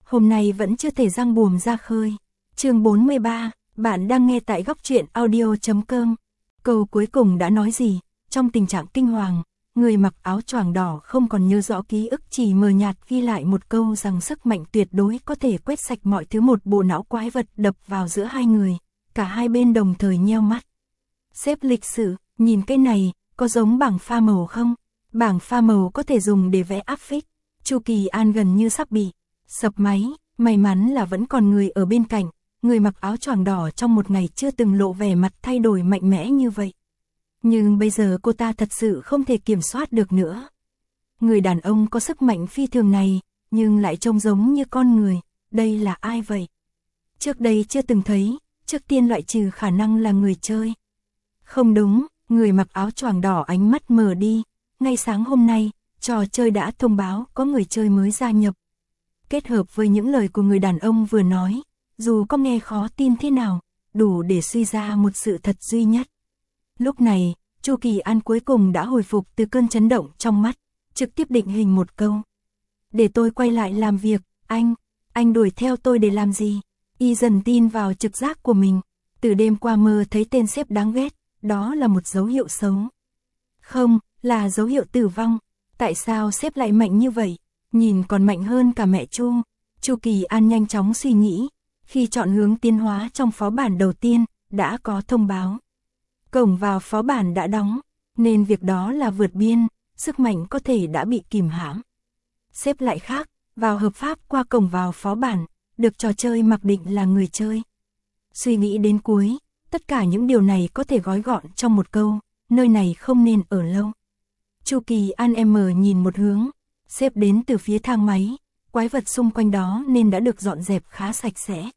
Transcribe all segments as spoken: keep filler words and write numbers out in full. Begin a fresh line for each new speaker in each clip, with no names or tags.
hôm nay vẫn chưa thể răng buồm ra khơi. Chương bốn mươi ba, bạn đang nghe tại góc truyện audio chấm com. Câu cuối cùng đã nói gì? Trong tình trạng kinh hoàng, người mặc áo choàng đỏ không còn nhớ rõ ký ức, chỉ mờ nhạt ghi lại một câu rằng sức mạnh tuyệt đối có thể quét sạch mọi thứ. Một bộ não quái vật đập vào giữa hai người, cả hai bên đồng thời nheo mắt. Sếp lịch sự, nhìn cái này, có giống bảng pha màu không? Bảng pha màu có thể dùng để vẽ áp phích. Chu Kỳ An gần như sắp bị sập máy, may mắn là vẫn còn người ở bên cạnh. Người mặc áo choàng đỏ trong một ngày chưa từng lộ vẻ mặt thay đổi mạnh mẽ như vậy. Nhưng bây giờ cô ta thật sự không thể kiểm soát được nữa. Người đàn ông có sức mạnh phi thường này, nhưng lại trông giống như con người. Đây là ai vậy? Trước đây chưa từng thấy, trước tiên loại trừ khả năng là người chơi. Không đúng, người mặc áo choàng đỏ ánh mắt mờ đi. Ngay sáng hôm nay, trò chơi đã thông báo có người chơi mới gia nhập. Kết hợp với những lời của người đàn ông vừa nói, dù có nghe khó tin thế nào, đủ để suy ra một sự thật duy nhất. Lúc này, Chu Kỳ An cuối cùng đã hồi phục từ cơn chấn động trong mắt, trực tiếp định hình một câu. Để tôi quay lại làm việc, anh, anh đuổi theo tôi để làm gì? Y dần tin vào trực giác của mình, từ đêm qua mơ thấy tên sếp đáng ghét, đó là một dấu hiệu xấu. Không, là dấu hiệu tử vong. Tại sao sếp lại mạnh như vậy? Nhìn còn mạnh hơn cả mẹ Chu. Chu Kỳ An nhanh chóng suy nghĩ, khi chọn hướng tiến hóa trong phó bản đầu tiên, đã có thông báo. Cổng vào phó bản đã đóng, nên việc đó là vượt biên, sức mạnh có thể đã bị kìm hãm. Xếp lại khác, vào hợp pháp qua cổng vào phó bản, được trò chơi mặc định là người chơi. Suy nghĩ đến cuối, tất cả những điều này có thể gói gọn trong một câu, nơi này không nên ở lâu. Chu Kỳ An em nhìn một hướng, xếp đến từ phía thang máy, quái vật xung quanh đó nên đã được dọn dẹp khá sạch sẽ.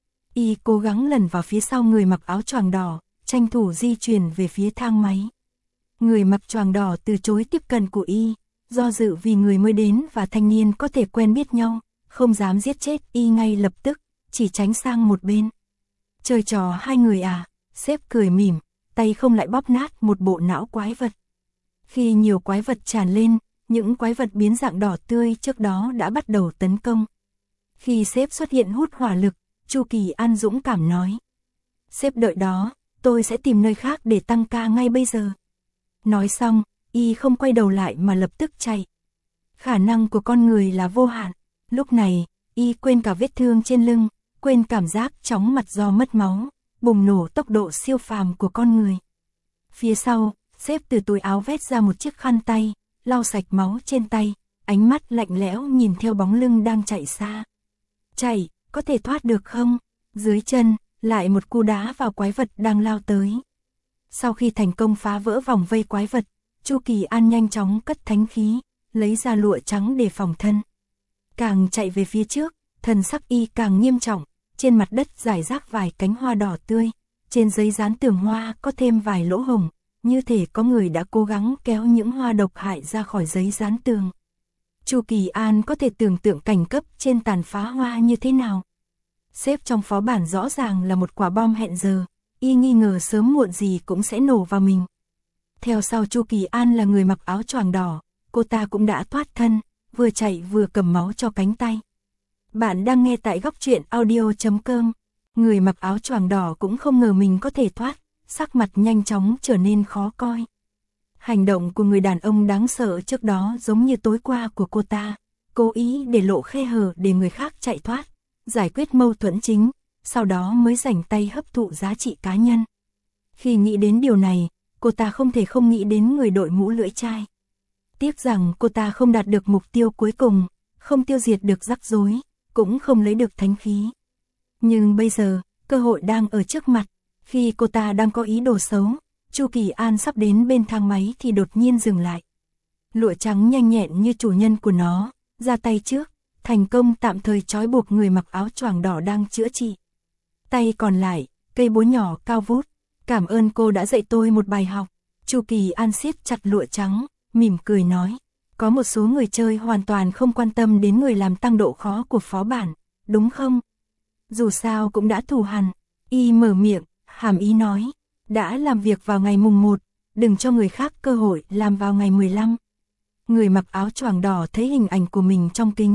Y cố gắng lần vào phía sau người mặc áo choàng đỏ, tranh thủ di chuyển về phía thang máy. Người mặc choàng đỏ từ chối tiếp cận của Y, do dự vì người mới đến và thanh niên có thể quen biết nhau, không dám giết chết Y ngay lập tức, chỉ tránh sang một bên. Chơi trò hai người à? Sếp cười mỉm, tay không lại bóp nát một bộ não quái vật. Khi nhiều quái vật tràn lên, những quái vật biến dạng đỏ tươi trước đó đã bắt đầu tấn công. Khi sếp xuất hiện hút hỏa lực, Chu Kỳ An dũng cảm nói. Sếp đợi đó, tôi sẽ tìm nơi khác để tăng ca ngay bây giờ. Nói xong, Y không quay đầu lại mà lập tức chạy. Khả năng của con người là vô hạn. Lúc này, Y quên cả vết thương trên lưng, quên cảm giác chóng mặt do mất máu, bùng nổ tốc độ siêu phàm của con người. Phía sau, sếp từ túi áo vét ra một chiếc khăn tay, lau sạch máu trên tay, ánh mắt lạnh lẽo nhìn theo bóng lưng đang chạy xa. Chạy, có thể thoát được không? Dưới chân, lại một cú đá vào quái vật đang lao tới. Sau khi thành công phá vỡ vòng vây quái vật, Chu Kỳ An nhanh chóng cất thánh khí, lấy ra lụa trắng để phòng thân. Càng chạy về phía trước, thần sắc Y càng nghiêm trọng, trên mặt đất rải rác vài cánh hoa đỏ tươi, trên giấy dán tường hoa có thêm vài lỗ hổng, như thể có người đã cố gắng kéo những hoa độc hại ra khỏi giấy dán tường. Chu Kỳ An có thể tưởng tượng cảnh cấp trên tàn phá hoa như thế nào. Xếp trong phó bản rõ ràng là một quả bom hẹn giờ, Y nghi ngờ sớm muộn gì cũng sẽ nổ vào mình. Theo sau Chu Kỳ An là người mặc áo choàng đỏ, cô ta cũng đã thoát thân, vừa chạy vừa cầm máu cho cánh tay. Bạn đang nghe tại góc truyện audio chấm com. Người mặc áo choàng đỏ cũng không ngờ mình có thể thoát, sắc mặt nhanh chóng trở nên khó coi. Hành động của người đàn ông đáng sợ trước đó giống như tối qua của cô ta, cố ý để lộ khe hở để người khác chạy thoát, giải quyết mâu thuẫn chính, sau đó mới rảnh tay hấp thụ giá trị cá nhân. Khi nghĩ đến điều này, cô ta không thể không nghĩ đến người đội mũ lưỡi chai. Tiếc rằng cô ta không đạt được mục tiêu cuối cùng, không tiêu diệt được rắc rối, cũng không lấy được thánh khí. Nhưng bây giờ, cơ hội đang ở trước mặt, khi cô ta đang có ý đồ xấu, Chu Kỳ An sắp đến bên thang máy thì đột nhiên dừng lại. Lụa trắng nhanh nhẹn như chủ nhân của nó, ra tay trước, thành công tạm thời trói buộc người mặc áo choàng đỏ đang chữa trị. Tay còn lại, cây búa nhỏ cao vút, cảm ơn cô đã dạy tôi một bài học. Chu Kỳ An siết chặt lụa trắng, mỉm cười nói, có một số người chơi hoàn toàn không quan tâm đến người làm tăng độ khó của phó bản, đúng không? Dù sao cũng đã thù hằn. Y mở miệng, hàm ý nói, đã làm việc vào ngày mùng một, đừng cho người khác cơ hội làm vào ngày mười lăm. Người mặc áo choàng đỏ thấy hình ảnh của mình trong kính,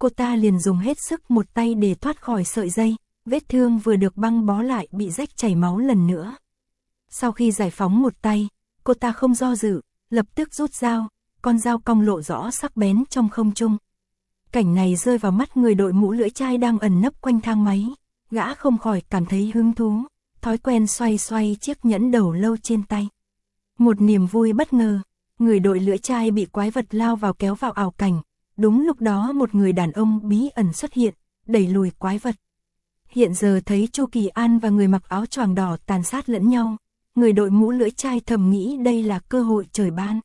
cô ta liền dùng hết sức một tay để thoát khỏi sợi dây, vết thương vừa được băng bó lại bị rách chảy máu lần nữa. Sau khi giải phóng một tay, cô ta không do dự, lập tức rút dao, con dao cong lộ rõ sắc bén trong không trung. Cảnh này rơi vào mắt người đội mũ lưỡi chai đang ẩn nấp quanh thang máy, gã không khỏi cảm thấy hứng thú, thói quen xoay xoay chiếc nhẫn đầu lâu trên tay. Một niềm vui bất ngờ, người đội lưỡi chai bị quái vật lao vào kéo vào ảo cảnh, đúng lúc đó một người đàn ông bí ẩn xuất hiện, đẩy lùi quái vật. Hiện giờ thấy Chu Kỳ An và người mặc áo choàng đỏ tàn sát lẫn nhau, người đội mũ lưỡi chai thầm nghĩ đây là cơ hội trời ban.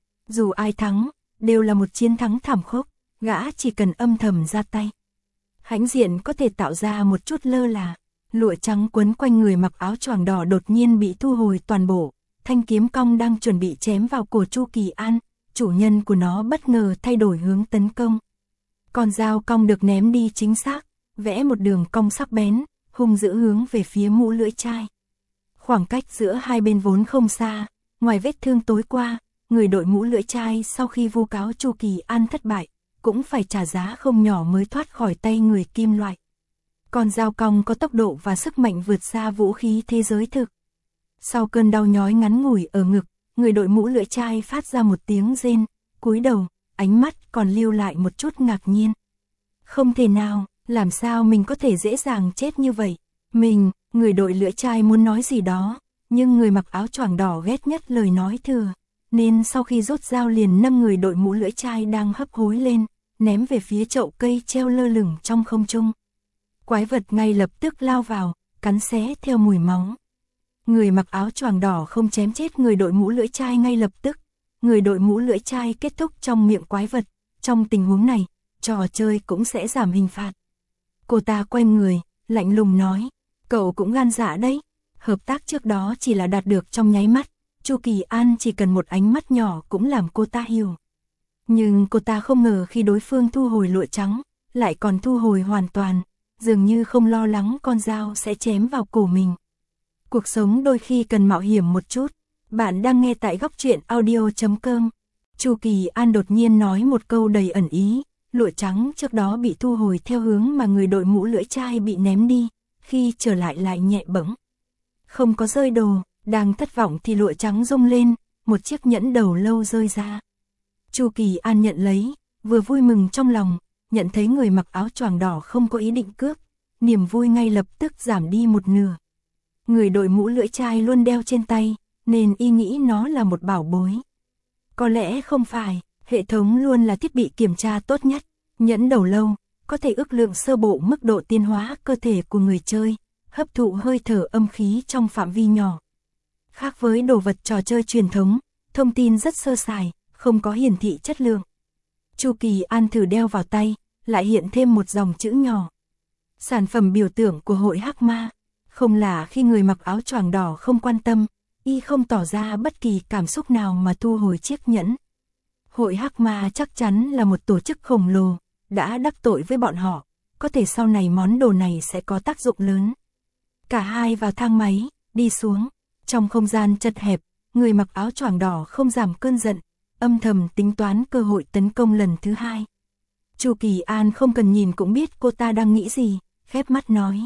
Dù ai thắng, đều là một chiến thắng thảm khốc, gã chỉ cần âm thầm ra tay. Hãnh diện có thể tạo ra một chút lơ là, lụa trắng quấn quanh người mặc áo choàng đỏ đột nhiên bị thu hồi toàn bộ, thanh kiếm cong đang chuẩn bị chém vào cổ Chu Kỳ An, chủ nhân của nó bất ngờ thay đổi hướng tấn công. Con dao cong được ném đi chính xác, vẽ một đường cong sắc bén, hung dữ hướng về phía mũ lưỡi chai. Khoảng cách giữa hai bên vốn không xa, ngoài vết thương tối qua, người đội mũ lưỡi chai sau khi vu cáo Chu Kỳ An thất bại, cũng phải trả giá không nhỏ mới thoát khỏi tay người kim loại. Con dao cong có tốc độ và sức mạnh vượt xa vũ khí thế giới thực. Sau cơn đau nhói ngắn ngủi ở ngực, người đội mũ lưỡi chai phát ra một tiếng rên, cúi đầu, ánh mắt còn lưu lại một chút ngạc nhiên. Không thể nào, làm sao mình có thể dễ dàng chết như vậy? Mình, người đội lưỡi chai muốn nói gì đó, nhưng người mặc áo choàng đỏ ghét nhất lời nói thừa, nên sau khi rút dao liền nâng người đội mũ lưỡi chai đang hấp hối lên, ném về phía chậu cây treo lơ lửng trong không trung. Quái vật ngay lập tức lao vào, cắn xé theo mùi máu. Người mặc áo choàng đỏ không chém chết người đội mũ lưỡi chai ngay lập tức, người đội mũ lưỡi chai kết thúc trong miệng quái vật. Trong tình huống này, trò chơi cũng sẽ giảm hình phạt. Cô ta quay người, lạnh lùng nói, cậu cũng gan dạ đấy. Hợp tác trước đó chỉ là đạt được trong nháy mắt, Chu Kỳ An chỉ cần một ánh mắt nhỏ cũng làm cô ta hiểu. Nhưng cô ta không ngờ khi đối phương thu hồi lụa trắng, lại còn thu hồi hoàn toàn, dường như không lo lắng con dao sẽ chém vào cổ mình. Cuộc sống đôi khi cần mạo hiểm một chút. Bạn đang nghe tại góc truyện audio chấm com. Chu Kỳ An đột nhiên nói một câu đầy ẩn ý, lụa trắng trước đó bị thu hồi theo hướng mà người đội mũ lưỡi chai bị ném đi, khi trở lại lại nhẹ bẫng. Không có rơi đồ, đang thất vọng thì lụa trắng rung lên, một chiếc nhẫn đầu lâu rơi ra. Chu Kỳ An nhận lấy, vừa vui mừng trong lòng, nhận thấy người mặc áo choàng đỏ không có ý định cướp, niềm vui ngay lập tức giảm đi một nửa. Người đội mũ lưỡi chai luôn đeo trên tay, nên y nghĩ nó là một bảo bối. Có lẽ không phải, hệ thống luôn là thiết bị kiểm tra tốt nhất. Nhẫn đầu lâu, có thể ước lượng sơ bộ mức độ tiến hóa cơ thể của người chơi, hấp thụ hơi thở âm khí trong phạm vi nhỏ. Khác với đồ vật trò chơi truyền thống, thông tin rất sơ sài, không có hiển thị chất lượng. Chu Kỳ An thử đeo vào tay, lại hiện thêm một dòng chữ nhỏ. Sản phẩm biểu tượng của hội Hắc Ma. Không là khi người mặc áo choàng đỏ không quan tâm, y không tỏ ra bất kỳ cảm xúc nào mà thu hồi chiếc nhẫn. Hội Hắc Ma chắc chắn là một tổ chức khổng lồ, đã đắc tội với bọn họ, có thể sau này món đồ này sẽ có tác dụng lớn. Cả hai vào thang máy, đi xuống, trong không gian chật hẹp, người mặc áo choàng đỏ không giảm cơn giận, âm thầm tính toán cơ hội tấn công lần thứ hai. Chu Kỳ An không cần nhìn cũng biết cô ta đang nghĩ gì, khép mắt nói.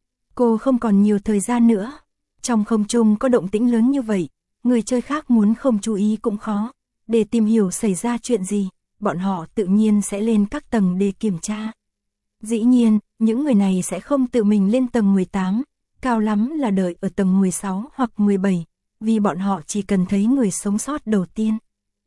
Cô không còn nhiều thời gian nữa. Trong không trung có động tĩnh lớn như vậy, người chơi khác muốn không chú ý cũng khó. Để tìm hiểu xảy ra chuyện gì, bọn họ tự nhiên sẽ lên các tầng để kiểm tra. Dĩ nhiên, những người này sẽ không tự mình lên tầng mười tám, cao lắm là đợi ở tầng mười sáu hoặc mười bảy, vì bọn họ chỉ cần thấy người sống sót đầu tiên.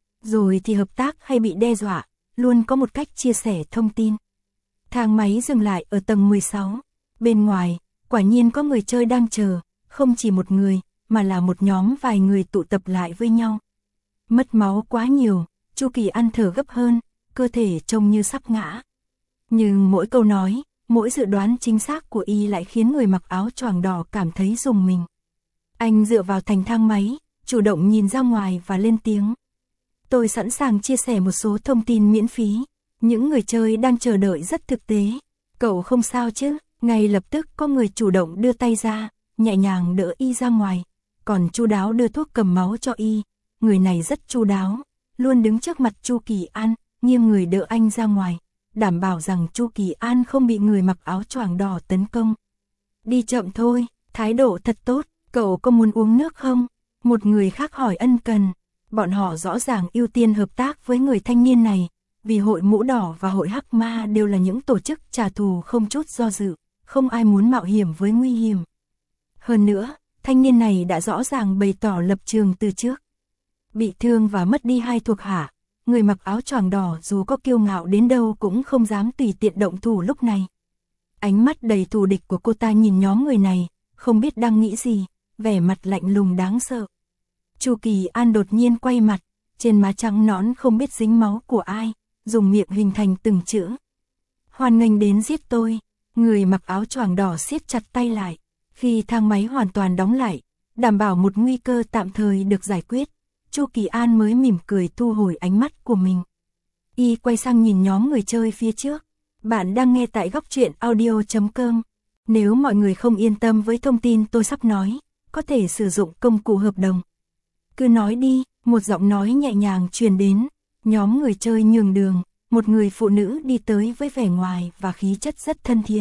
Rồi thì hợp tác hay bị đe dọa, luôn có một cách chia sẻ thông tin. Thang máy dừng lại ở tầng mười sáu, bên ngoài, quả nhiên có người chơi đang chờ, không chỉ một người, mà là một nhóm vài người tụ tập lại với nhau. Mất máu quá nhiều, Chu Kỳ An thở gấp hơn, cơ thể trông như sắp ngã. Nhưng mỗi câu nói, mỗi dự đoán chính xác của y lại khiến người mặc áo choàng đỏ cảm thấy rùng mình. Anh dựa vào thành thang máy, chủ động nhìn ra ngoài và lên tiếng. Tôi sẵn sàng chia sẻ một số thông tin miễn phí. Những người chơi đang chờ đợi rất thực tế. Cậu không sao chứ? Ngay lập tức có người chủ động đưa tay ra, nhẹ nhàng đỡ y ra ngoài, còn chu đáo đưa thuốc cầm máu cho y. Người này rất chu đáo, luôn đứng trước mặt Chu Kỳ An, nghiêng người đỡ anh ra ngoài, đảm bảo rằng Chu Kỳ An không bị người mặc áo choàng đỏ tấn công. Đi chậm thôi, thái độ thật tốt, cậu có muốn uống nước không? Một người khác hỏi ân cần. Bọn họ rõ ràng ưu tiên hợp tác với người thanh niên này, vì hội mũ đỏ và hội hắc ma đều là những tổ chức trả thù không chút do dự, không ai muốn mạo hiểm với nguy hiểm. Hơn nữa, thanh niên này đã rõ ràng bày tỏ lập trường từ trước. Bị thương và mất đi hai thuộc hạ, người mặc áo choàng đỏ dù có kiêu ngạo đến đâu cũng không dám tùy tiện động thủ lúc này. Ánh mắt đầy thù địch của cô ta nhìn nhóm người này, không biết đang nghĩ gì, vẻ mặt lạnh lùng đáng sợ. Chu Kỳ An đột nhiên quay mặt, trên má trắng nõn không biết dính máu của ai, dùng miệng hình thành từng chữ. Hoan nghênh đến giết tôi. Người mặc áo choàng đỏ siết chặt tay lại. Khi thang máy hoàn toàn đóng lại, đảm bảo một nguy cơ tạm thời được giải quyết, Chu Kỳ An mới mỉm cười thu hồi ánh mắt của mình. Y quay sang nhìn nhóm người chơi phía trước. Bạn đang nghe tại góc truyện audio chấm com. Nếu mọi người không yên tâm với thông tin tôi sắp nói, có thể sử dụng công cụ hợp đồng. Cứ nói đi, một giọng nói nhẹ nhàng truyền đến. Nhóm người chơi nhường đường, một người phụ nữ đi tới với vẻ ngoài và khí chất rất thân thiện.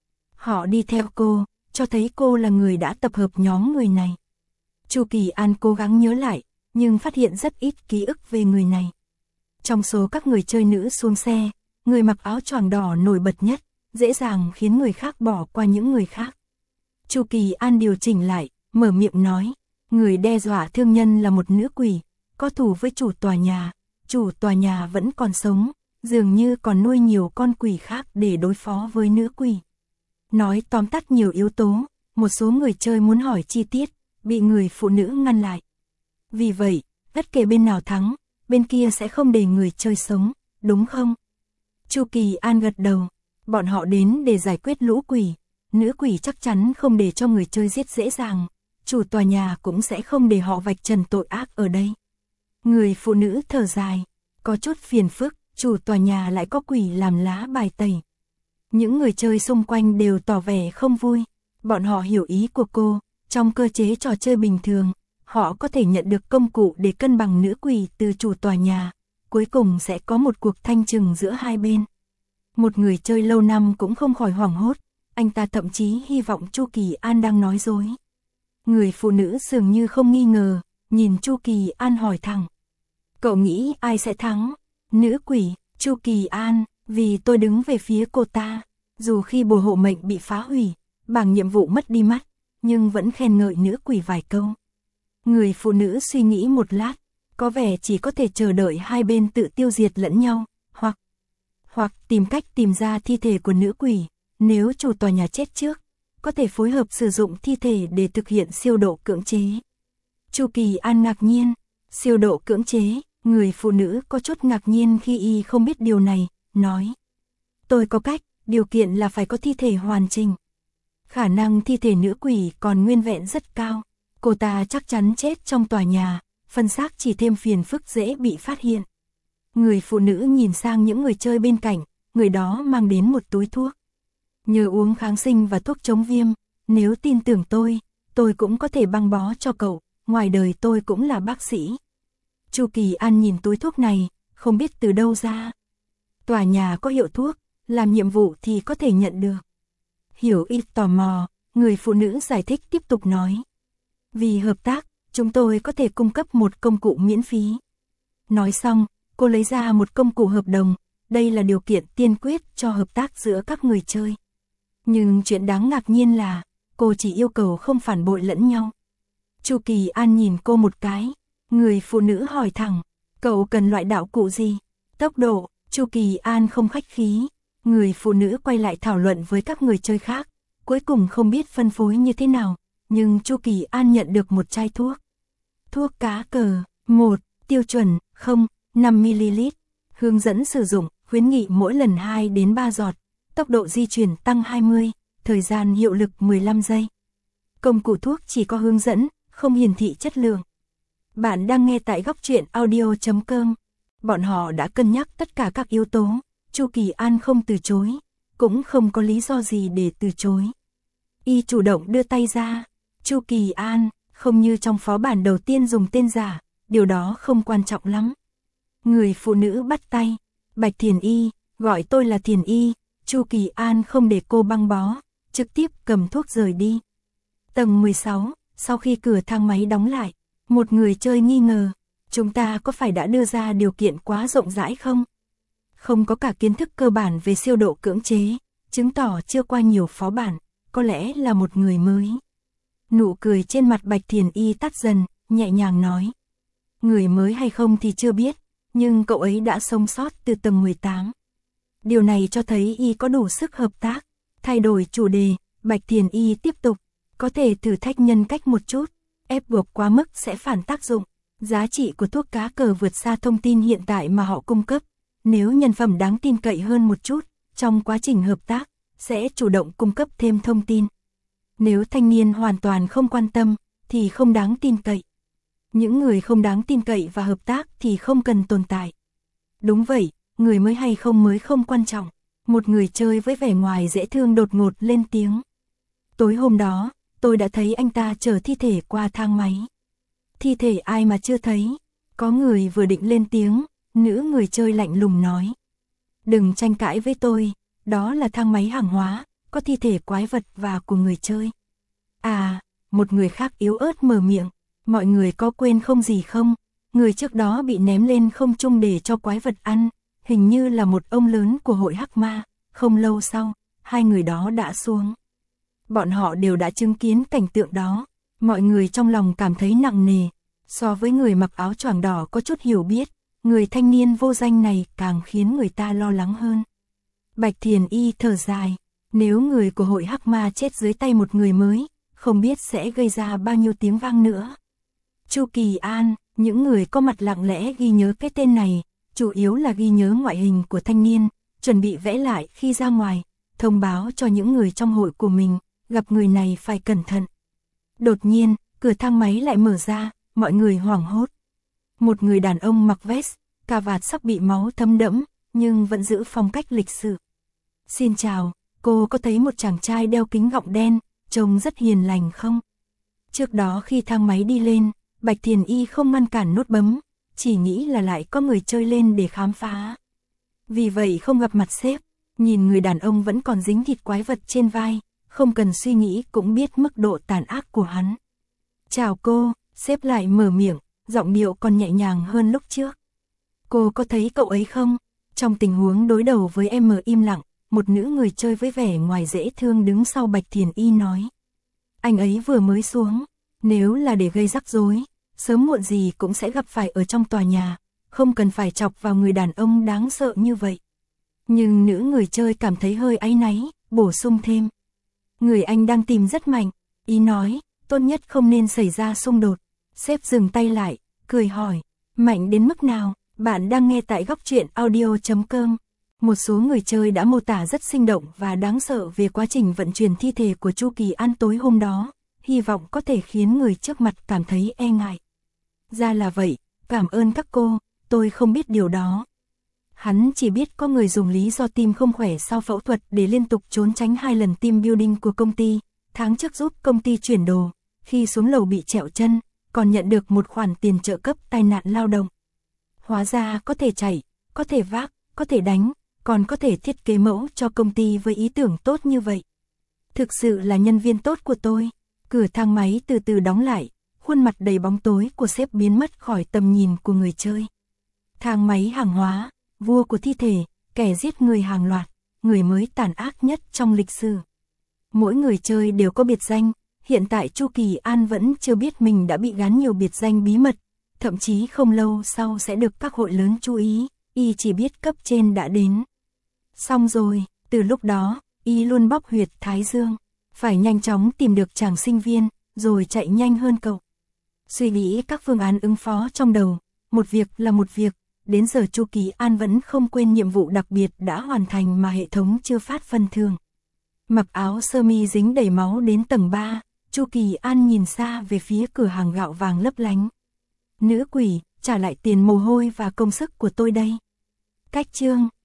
Họ đi theo cô, cho thấy cô là người đã tập hợp nhóm người này. Chu Kỳ An cố gắng nhớ lại, nhưng phát hiện rất ít ký ức về người này. Trong số các người chơi nữ xuống xe, người mặc áo choàng đỏ nổi bật nhất, dễ dàng khiến người khác bỏ qua những người khác. Chu Kỳ An điều chỉnh lại, mở miệng nói, người đe dọa thương nhân là một nữ quỷ, có thù với chủ tòa nhà, chủ tòa nhà vẫn còn sống, dường như còn nuôi nhiều con quỷ khác để đối phó với nữ quỷ. Nói tóm tắt nhiều yếu tố, một số người chơi muốn hỏi chi tiết, bị người phụ nữ ngăn lại. Vì vậy, bất kể bên nào thắng, bên kia sẽ không để người chơi sống, đúng không? Chu Kỳ An gật đầu, bọn họ đến để giải quyết lũ quỷ, nữ quỷ chắc chắn không để cho người chơi giết dễ dàng, chủ tòa nhà cũng sẽ không để họ vạch trần tội ác ở đây. Người phụ nữ thở dài, có chút phiền phức, chủ tòa nhà lại có quỷ làm lá bài tẩy. Những người chơi xung quanh đều tỏ vẻ không vui, bọn họ hiểu ý của cô, trong cơ chế trò chơi bình thường, họ có thể nhận được công cụ để cân bằng nữ quỷ từ chủ tòa nhà, cuối cùng sẽ có một cuộc thanh trừng giữa hai bên. Một người chơi lâu năm cũng không khỏi hoảng hốt, anh ta thậm chí hy vọng Chu Kỳ An đang nói dối. Người phụ nữ dường như không nghi ngờ, nhìn Chu Kỳ An hỏi thẳng. Cậu nghĩ ai sẽ thắng? Nữ quỷ, Chu Kỳ An, vì tôi đứng về phía cô ta, dù khi bùa hộ mệnh bị phá hủy, bảng nhiệm vụ mất đi mắt, nhưng vẫn khen ngợi nữ quỷ vài câu. Người phụ nữ suy nghĩ một lát, có vẻ chỉ có thể chờ đợi hai bên tự tiêu diệt lẫn nhau, hoặc hoặc tìm cách tìm ra thi thể của nữ quỷ, nếu chủ tòa nhà chết trước, có thể phối hợp sử dụng thi thể để thực hiện siêu độ cưỡng chế. Chu Kỳ An ngạc nhiên, siêu độ cưỡng chế, người phụ nữ có chút ngạc nhiên khi y không biết điều này, nói. Tôi có cách, điều kiện là phải có thi thể hoàn chỉnh. Khả năng thi thể nữ quỷ còn nguyên vẹn rất cao, cô ta chắc chắn chết trong tòa nhà, phân xác chỉ thêm phiền phức dễ bị phát hiện. Người phụ nữ nhìn sang những người chơi bên cạnh, người đó mang đến một túi thuốc. Nhờ uống kháng sinh và thuốc chống viêm, nếu tin tưởng tôi, tôi cũng có thể băng bó cho cậu, ngoài đời tôi cũng là bác sĩ. Chu Kỳ An nhìn túi thuốc này, không biết từ đâu ra. Tòa nhà có hiệu thuốc, làm nhiệm vụ thì có thể nhận được. Hiểu ít tò mò, người phụ nữ giải thích tiếp tục nói. Vì hợp tác, chúng tôi có thể cung cấp một công cụ miễn phí. Nói xong, cô lấy ra một công cụ hợp đồng, đây là điều kiện tiên quyết cho hợp tác giữa các người chơi. Nhưng chuyện đáng ngạc nhiên là, cô chỉ yêu cầu không phản bội lẫn nhau. Chu Kỳ An nhìn cô một cái, người phụ nữ hỏi thẳng, cậu cần loại đạo cụ gì? Tốc độ, Chu Kỳ An không khách khí, người phụ nữ quay lại thảo luận với các người chơi khác, cuối cùng không biết phân phối như thế nào, nhưng Chu Kỳ An nhận được một chai thuốc. Thuốc cá cờ, một, tiêu chuẩn, không, năm mi-li-lít, hướng dẫn sử dụng, khuyến nghị mỗi lần hai đến ba giọt, tốc độ di chuyển tăng hai mươi, thời gian hiệu lực mười lăm giây. Công cụ thuốc chỉ có hướng dẫn, không hiển thị chất lượng. Bạn đang nghe tại góc truyện audio chấm com. Bọn họ đã cân nhắc tất cả các yếu tố, Chu Kỳ An không từ chối, cũng không có lý do gì để từ chối. Y chủ động đưa tay ra, Chu Kỳ An, không như trong phó bản đầu tiên dùng tên giả, điều đó không quan trọng lắm. Người phụ nữ bắt tay, Bạch Thiền Y, Gọi tôi là Thiền Y. Chu Kỳ An không để cô băng bó, trực tiếp cầm thuốc rời đi. Tầng mười sáu, sau khi cửa thang máy đóng lại, một người chơi nghi ngờ, chúng ta có phải đã đưa ra điều kiện quá rộng rãi không? Không có cả kiến thức cơ bản về siêu độ cưỡng chế, chứng tỏ chưa qua nhiều phó bản, có lẽ là một người mới. Nụ cười trên mặt Bạch Thiền Y tắt dần, nhẹ nhàng nói. Người mới hay không thì chưa biết, nhưng cậu ấy đã sống sót từ tầng mười tám. Điều này cho thấy Y có đủ sức hợp tác. Thay đổi chủ đề, Bạch Thiền Y tiếp tục, có thể thử thách nhân cách một chút, ép buộc quá mức sẽ phản tác dụng. Giá trị của thuốc cá cờ vượt xa thông tin hiện tại mà họ cung cấp. Nếu nhân phẩm đáng tin cậy hơn một chút, trong quá trình hợp tác, sẽ chủ động cung cấp thêm thông tin. Nếu thanh niên hoàn toàn không quan tâm, thì không đáng tin cậy. Những người không đáng tin cậy và hợp tác thì không cần tồn tại. Đúng vậy, người mới hay không mới không quan trọng. Một người chơi với vẻ ngoài dễ thương đột ngột lên tiếng. Tối hôm đó, tôi đã thấy anh ta chở thi thể qua thang máy. Thi thể ai mà chưa thấy? Có người vừa định lên tiếng, nữ người chơi lạnh lùng nói. Đừng tranh cãi với tôi, đó là thang máy hàng hóa, có thi thể quái vật và của người chơi. À, một người khác yếu ớt mở miệng, mọi người có quên không gì không? Người trước đó bị ném lên không trung để cho quái vật ăn, hình như là một ông lớn của hội Hắc Ma, không lâu sau, hai người đó đã xuống. Bọn họ đều đã chứng kiến cảnh tượng đó, mọi người trong lòng cảm thấy nặng nề, so với người mặc áo choàng đỏ có chút hiểu biết, người thanh niên vô danh này càng khiến người ta lo lắng hơn. Bạch Thiền Y thở dài, nếu người của hội Hắc Ma chết dưới tay một người mới, không biết sẽ gây ra bao nhiêu tiếng vang nữa. Chu Kỳ An, những người có mặt lặng lẽ ghi nhớ cái tên này, chủ yếu là ghi nhớ ngoại hình của thanh niên, chuẩn bị vẽ lại khi ra ngoài, thông báo cho những người trong hội của mình, gặp người này phải cẩn thận. Đột nhiên, cửa thang máy lại mở ra, mọi người hoảng hốt. Một người đàn ông mặc vest, cà vạt sắp bị máu thấm đẫm, nhưng vẫn giữ phong cách lịch sự. Xin chào, cô có thấy một chàng trai đeo kính gọng đen, trông rất hiền lành không? Trước đó khi thang máy đi lên, Bạch Thiền Y không ngăn cản nút bấm, chỉ nghĩ là lại có người chơi lên để khám phá. Vì vậy không gặp mặt sếp, nhìn người đàn ông vẫn còn dính thịt quái vật trên vai, không cần suy nghĩ cũng biết mức độ tàn ác của hắn. Chào cô, sếp lại mở miệng, giọng điệu còn nhẹ nhàng hơn lúc trước. Cô có thấy cậu ấy không? Trong tình huống đối đầu với em im lặng, một nữ người chơi với vẻ ngoài dễ thương đứng sau Bạch Thiền Y nói. Anh ấy vừa mới xuống, nếu là để gây rắc rối, sớm muộn gì cũng sẽ gặp phải ở trong tòa nhà, không cần phải chọc vào người đàn ông đáng sợ như vậy. Nhưng nữ người chơi cảm thấy hơi áy náy, bổ sung thêm. Người anh đang tìm rất mạnh, ý nói, tốt nhất không nên xảy ra xung đột. Sếp dừng tay lại, cười hỏi, mạnh đến mức nào? Bạn đang nghe tại góc truyện audio chấm com. Một số người chơi đã mô tả rất sinh động và đáng sợ về quá trình vận chuyển thi thể của Chu Kỳ An tối hôm đó, hy vọng có thể khiến người trước mặt cảm thấy e ngại. Ra là vậy, cảm ơn các cô, tôi không biết điều đó. Hắn chỉ biết có người dùng lý do tim không khỏe sau phẫu thuật để liên tục trốn tránh hai lần team building của công ty, tháng trước giúp công ty chuyển đồ, khi xuống lầu bị trẹo chân, còn nhận được một khoản tiền trợ cấp tai nạn lao động. Hóa ra có thể chạy, có thể vác, có thể đánh, còn có thể thiết kế mẫu cho công ty với ý tưởng tốt như vậy. Thực sự là nhân viên tốt của tôi. Cửa thang máy từ từ đóng lại, khuôn mặt đầy bóng tối của sếp biến mất khỏi tầm nhìn của người chơi. Thang máy hàng hóa, vua của thi thể, kẻ giết người hàng loạt, người mới tàn ác nhất trong lịch sử. Mỗi người chơi đều có biệt danh, hiện tại Chu Kỳ An vẫn chưa biết mình đã bị gắn nhiều biệt danh bí mật, thậm chí không lâu sau sẽ được các hội lớn chú ý, y chỉ biết cấp trên đã đến. Xong rồi, từ lúc đó, y luôn bóp huyệt thái dương, phải nhanh chóng tìm được chàng sinh viên, rồi chạy nhanh hơn cậu. Suy nghĩ các phương án ứng phó trong đầu, một việc là một việc, đến giờ Chu Kỳ An vẫn không quên nhiệm vụ đặc biệt đã hoàn thành mà hệ thống chưa phát phần thưởng. Mặc áo sơ mi dính đầy máu đến tầng ba, Chu Kỳ An nhìn xa về phía cửa hàng gạo vàng lấp lánh. Nữ quỷ, trả lại tiền mồ hôi và công sức của tôi đây. Cách chương